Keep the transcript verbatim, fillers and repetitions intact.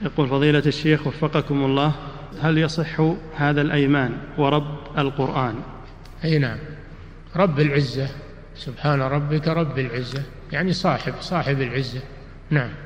يقول فضيلة الشيخ وفقكم الله، هل يصح هذا الأيمان ورب القرآن؟ أي نعم، رب العزة، سبحان ربك رب العزة، يعني صاحب صاحب العزة. نعم.